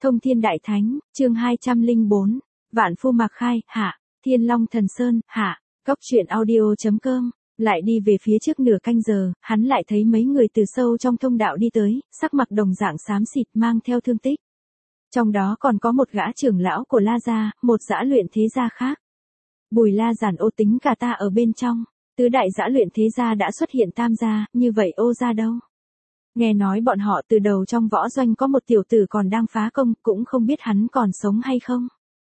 Thông Thiên Đại Thánh, chương 204, Vạn Phu Mạc Khai, hạ, Thiên Long Thần Sơn, hạ, Cóc Truyện Audio.com. Lại đi về phía trước nửa canh giờ, hắn lại thấy mấy người từ sâu trong thông đạo đi tới, sắc mặt đồng dạng xám xịt mang theo thương tích. Trong đó còn có một gã trưởng lão của La Gia, một dã luyện thế gia khác. Bùi La Giản Ô tính cả ta ở bên trong, tứ đại dã luyện thế gia đã xuất hiện tam gia, như vậy Ô gia đâu? Nghe nói bọn họ từ đầu trong võ doanh có một tiểu tử còn đang phá công, cũng không biết hắn còn sống hay không.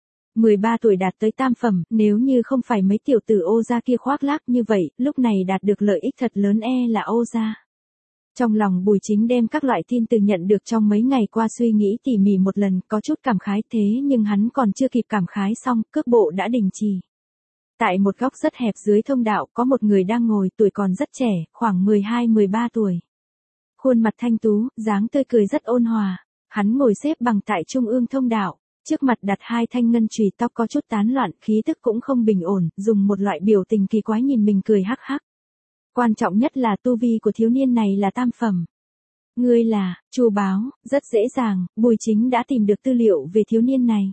13 tuổi đạt tới tam phẩm, nếu như không phải mấy tiểu tử Ô gia kia khoác lác như vậy, lúc này đạt được lợi ích thật lớn là Ô gia. Trong lòng Bùi Chính đem các loại tin từ nhận được trong mấy ngày qua suy nghĩ tỉ mỉ một lần, có chút cảm khái thế nhưng hắn còn chưa kịp cảm khái xong, cước bộ đã đình trì. Tại một góc rất hẹp dưới thông đạo có một người đang ngồi, tuổi còn rất trẻ, khoảng 12-13 tuổi. Khuôn mặt thanh tú, dáng tươi cười rất ôn hòa. Hắn ngồi xếp bằng tại trung ương thông đạo, trước mặt đặt hai thanh ngân chùy, tóc có chút tán loạn, khí tức cũng không bình ổn, dùng một loại biểu tình kỳ quái nhìn mình cười hắc hắc. Quan trọng nhất là tu vi của thiếu niên này là tam phẩm. Ngươi là, Chu Báo, rất dễ dàng, Bùi Chính đã tìm được tư liệu về thiếu niên này.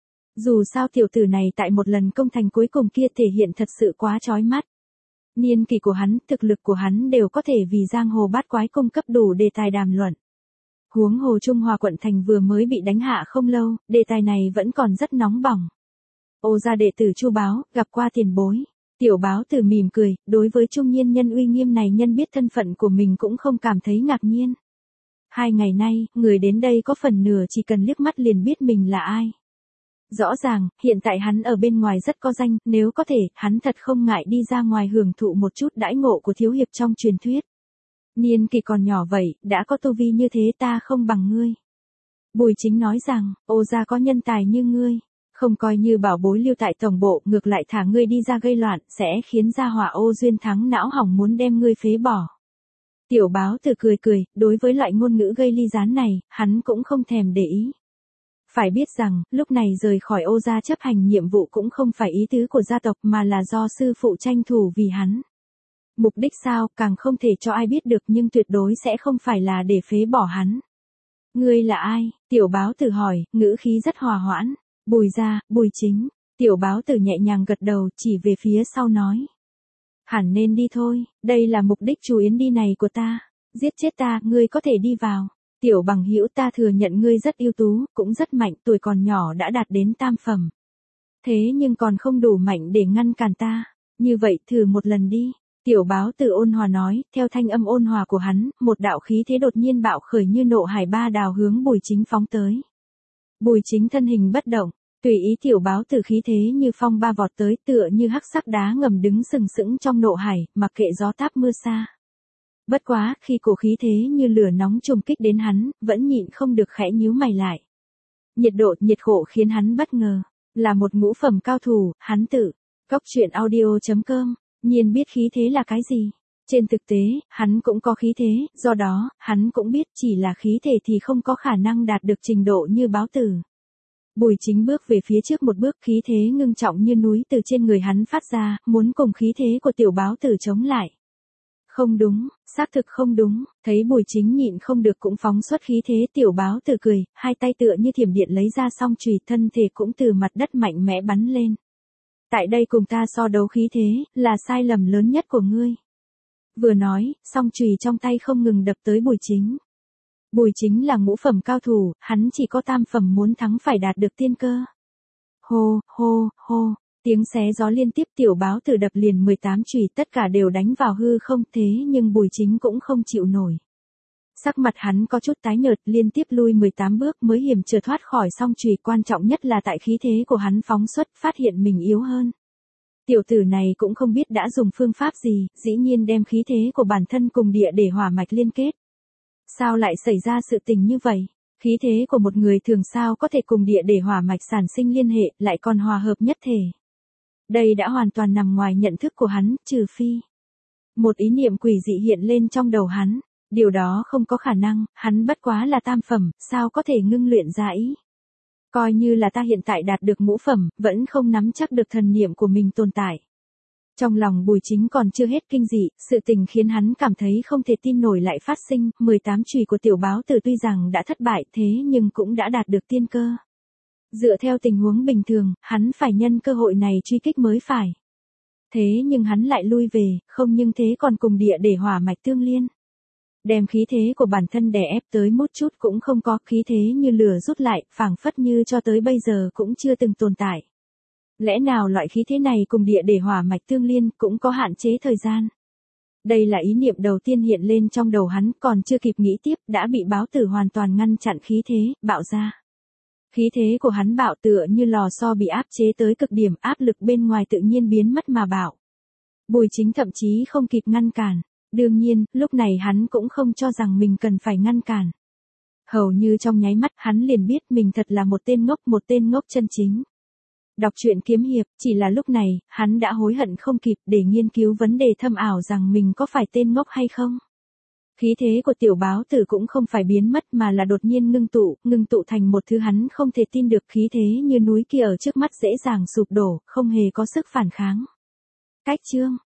Dù sao tiểu tử này tại một lần công thành cuối cùng kia thể hiện thật sự quá chói mắt. Niên kỳ của hắn, thực lực của hắn đều có thể vì giang hồ bát quái cung cấp đủ đề tài đàm luận. Huống hồ Trung Hòa quận thành vừa mới bị đánh hạ không lâu, đề tài này vẫn còn rất nóng bỏng. Ô gia đệ tử Chu Báo, gặp qua tiền bối. Tiểu Báo Tử mỉm cười, đối với trung niên nhân uy nghiêm này nhân biết thân phận của mình cũng không cảm thấy ngạc nhiên. 2 ngày nay, người đến đây có phần nửa chỉ cần liếc mắt liền biết mình là ai. Rõ ràng, hiện tại hắn ở bên ngoài rất có danh, nếu có thể, hắn thật không ngại đi ra ngoài hưởng thụ một chút đãi ngộ của thiếu hiệp trong truyền thuyết. Niên kỳ còn nhỏ vậy, đã có tu vi như thế ta không bằng ngươi. Bùi Chính nói rằng, Ô gia có nhân tài như ngươi, không coi như bảo bối lưu tại tổng bộ, ngược lại thả ngươi đi ra gây loạn, sẽ khiến gia hỏa Ô Duyên Thắng não hỏng muốn đem ngươi phế bỏ. Tiểu Báo Tử cười cười, đối với loại ngôn ngữ gây ly gián này, hắn cũng không thèm để ý. Phải biết rằng, lúc này rời khỏi Ô gia chấp hành nhiệm vụ cũng không phải ý tứ của gia tộc mà là do sư phụ tranh thủ vì hắn. Mục đích sao, càng không thể cho ai biết được nhưng tuyệt đối sẽ không phải là để phế bỏ hắn. Ngươi là ai? Tiểu Báo Tử hỏi, ngữ khí rất hòa hoãn. Bùi gia, Bùi Chính. Tiểu Báo Tử nhẹ nhàng gật đầu, chỉ về phía sau nói. Hẳn nên đi thôi, đây là mục đích chú yến đi này của ta. Giết chết ta, ngươi có thể đi vào. Tiểu bằng hữu, ta thừa nhận ngươi rất ưu tú, cũng rất mạnh, tuổi còn nhỏ đã đạt đến tam phẩm. Thế nhưng còn không đủ mạnh để ngăn cản ta. Như vậy thử một lần đi. Tiểu Báo Tử ôn hòa nói, theo thanh âm ôn hòa của hắn, một đạo khí thế đột nhiên bạo khởi như nộ hải ba đào hướng Bùi Chính phóng tới. Bùi Chính thân hình bất động, tùy ý Tiểu Báo Tử khí thế như phong ba vọt tới, tựa như hắc sắc đá ngầm đứng sừng sững trong nộ hải, mặc kệ gió táp mưa xa. Bất quá, khi cổ khí thế như lửa nóng trùng kích đến hắn, vẫn nhịn không được khẽ nhíu mày lại. Nhiệt độ, nhiệt khổ khiến hắn bất ngờ, là một ngũ phẩm cao thủ, hắn tự. Cóc Truyện Audio.com, nhiên biết khí thế là cái gì. Trên thực tế, hắn cũng có khí thế, do đó, hắn cũng biết chỉ là khí thể thì không có khả năng đạt được trình độ như Báo Tử. Bùi Chính bước về phía trước một bước, khí thế ngưng trọng như núi từ trên người hắn phát ra, muốn cùng khí thế của Tiểu Báo Tử chống lại. Không đúng, xác thực không đúng, thấy Bùi Chính nhịn không được cũng phóng xuất khí thế, Tiểu Báo Tử cười, hai tay tựa như thiểm điện lấy ra song chùy, thân thể cũng từ mặt đất mạnh mẽ bắn lên. Tại đây cùng ta so đấu khí thế, là sai lầm lớn nhất của ngươi. Vừa nói, song chùy trong tay không ngừng đập tới Bùi Chính. Bùi Chính là ngũ phẩm cao thủ, hắn chỉ có tam phẩm, muốn thắng phải đạt được tiên cơ. Hô, hô, hô. Tiếng xé gió liên tiếp, Tiểu Báo Tử đập liền 18 chùy, tất cả đều đánh vào hư không, thế nhưng Bùi Chính cũng không chịu nổi. Sắc mặt hắn có chút tái nhợt, liên tiếp lui 18 bước mới hiểm trở thoát khỏi song chùy, quan trọng nhất là tại khí thế của hắn phóng xuất, phát hiện mình yếu hơn. Tiểu tử này cũng không biết đã dùng phương pháp gì, dĩ nhiên đem khí thế của bản thân cùng địa để hỏa mạch liên kết. Sao lại xảy ra sự tình như vậy? Khí thế của một người thường sao có thể cùng địa để hỏa mạch sản sinh liên hệ, lại còn hòa hợp nhất thể. Đây đã hoàn toàn nằm ngoài nhận thức của hắn, trừ phi. Một ý niệm quỷ dị hiện lên trong đầu hắn. Điều đó không có khả năng, hắn bất quá là tam phẩm, sao có thể ngưng luyện ra ý. Coi như là ta hiện tại đạt được ngũ phẩm, vẫn không nắm chắc được thần niệm của mình tồn tại. Trong lòng Bùi Chính còn chưa hết kinh dị, sự tình khiến hắn cảm thấy không thể tin nổi lại phát sinh, 18 chùy của tiểu báo tử tuy rằng đã thất bại thế nhưng cũng đã đạt được tiên cơ. Dựa theo tình huống bình thường, hắn phải nhân cơ hội này truy kích mới phải. Thế nhưng hắn lại lui về, không nhưng thế còn cùng địa để hỏa mạch tương liên. Đem khí thế của bản thân đè ép tới một chút cũng không có, khí thế như lửa rút lại, phảng phất như cho tới bây giờ cũng chưa từng tồn tại. Lẽ nào loại khí thế này cùng địa để hỏa mạch tương liên cũng có hạn chế thời gian? Đây là ý niệm đầu tiên hiện lên trong đầu hắn, còn chưa kịp nghĩ tiếp, đã bị báo tử hoàn toàn ngăn chặn khí thế, bạo ra. Khí thế của hắn bạo tựa như lò xo bị áp chế tới cực điểm, áp lực bên ngoài tự nhiên biến mất mà bạo. Bùi Chính thậm chí không kịp ngăn cản. Đương nhiên, lúc này hắn cũng không cho rằng mình cần phải ngăn cản. Hầu như trong nháy mắt hắn liền biết mình thật là một tên ngốc chân chính. Đọc truyện kiếm hiệp, chỉ là lúc này, hắn đã hối hận không kịp để nghiên cứu vấn đề thâm ảo rằng mình có phải tên ngốc hay không. Khí thế của tiểu báo tử cũng không phải biến mất mà là đột nhiên ngưng tụ thành một thứ hắn không thể tin được, khí thế như núi kia ở trước mắt dễ dàng sụp đổ, không hề có sức phản kháng. Cách chương